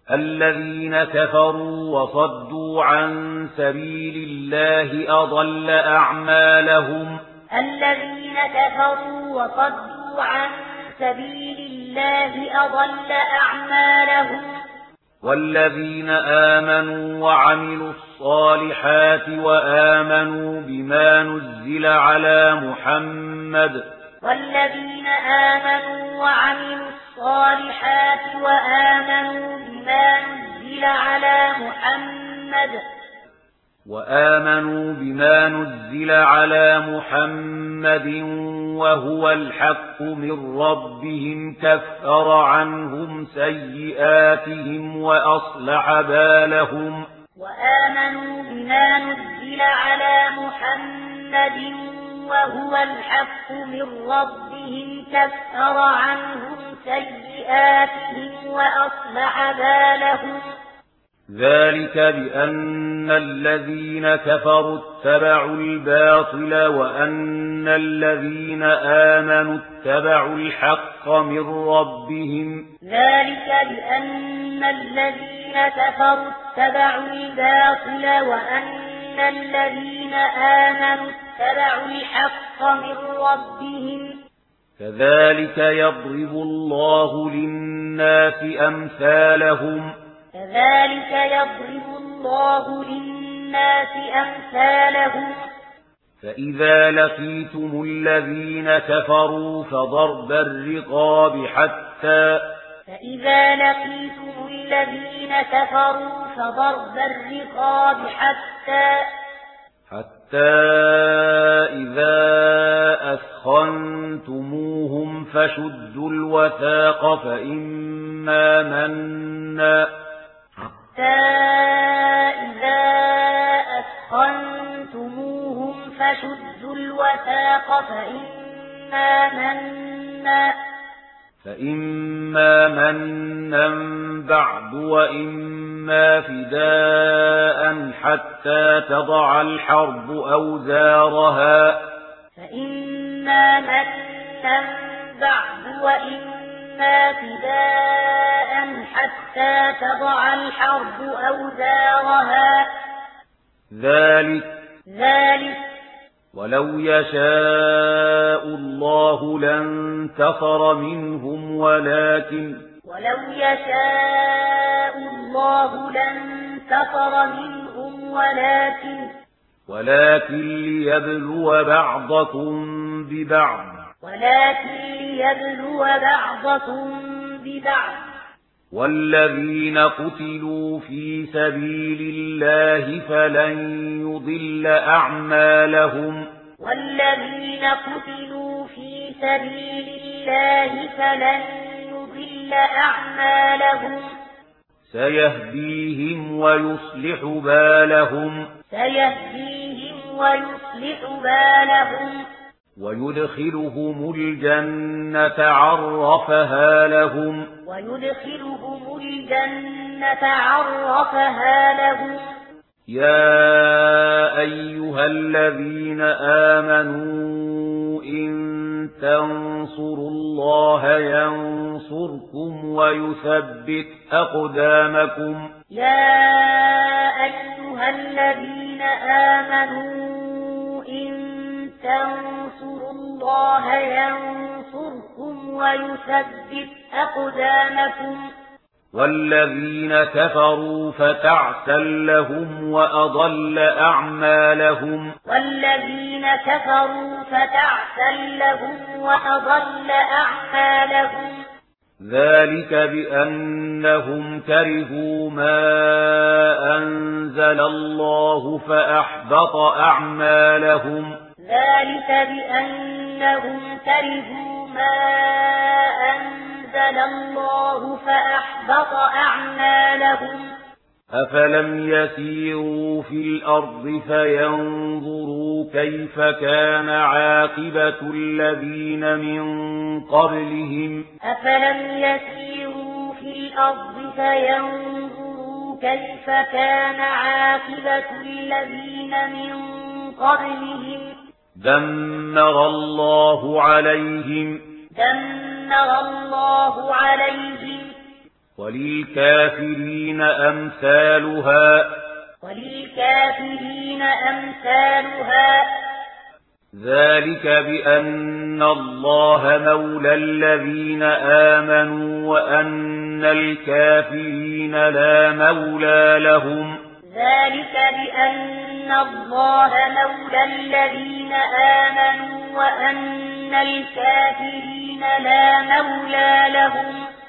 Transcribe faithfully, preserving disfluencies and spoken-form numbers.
الذين كفروا وصدوا عن سبيل الله أضل أعمالهم الذين كفروا وصدوا عن سبيل الله أضل أعمالهم والذين آمنوا وعملوا الصالحات وآمنوا بما نزل على محمد والذين آمنوا وعملوا الصالحات وآمنوا بما نزل على محمد وآمنوا بما نزل على محمد وهو الحق من ربهم كفر عنهم سيئاتهم وأصلح بالهم وآمنوا بما نزل على محمد وهو الحق من ربهم كفر عنهم سيئاتهم وأصلح بالهم ذلك بأن الذين كفروا اتبعوا الباطل وأن الذين آمنوا اتبعوا الحق من ربهم ذلك بأن الذين كفروا اتبعوا الباطل وأن الذين آمنوا اتبعوا الحق من ربهم كذلك يضرب الله للناس أمثالهم كذلك يضرب الله للناس أمثالهم فإذا لقيتم الذين كفروا فضرب الرقاب حتى فإذا لقيتم الذين كفروا فضرب الرقاب حتى حتى إذا أثخنتموهم فشدوا الوثاق فإما منا حتى إذا أثخنتموهم فشدوا الوثاق فإما منا فإما منا بعد وإما فداء حتى تضع الحرب أوزارها فإما منا بعد وإما فداء حتى تضع الحرب أوزارها ذلك ذلك ولو يشاء الله لانتصر منهم ولكن ولو يشاء الله لانتصر منهم ولكن ولكن ليبلو بعضكم ببعض ولكن ليبلو بعضكم ببعض والذين قتلوا في سبيل الله فلن يضل أعمالهم والذين قتلوا في سبيل الله فلن يضل أعمالهم سيهديهم ويصلح بالهم سيهديهم ويصلح بالهم ويدخلهم الجنة عرفها لهم ويدخلهم الجنة عرفها لهم يا أيها الذين آمنوا إن تنصروا الله ينصركم ويثبت أقدامكم يا أيها الذين آمنوا إن تنصروا الله ينصركم ويثبت أقدامكم والذين كفروا فتعسا لهم وأضل أعمالهم والذين كفروا فتعسا لهم وأضل أعمالهم ذلك بأنهم كرهوا ما أنزل الله فأحبط أعمالهم ذلك بأنهم كرهوا ما أنزل الله فأحبط أعمالهم أفلم يسيروا في الأرض فينظروا كيف كان عاقبة الذين من قبلهم أفلم يسيروا في الأرض فينظروا كيف كان عاقبة الذين من قبلهم دمر الله عليهم دمر الله عليهم وللكافرين أمثالها وللكافرين أمثالها ذلك بأن الله مولى الذين آمنوا وأن الكافرين لا مولى لهم ذلك بأن الله مولى الذين آمنوا وأن الكافرين لا مولى لهم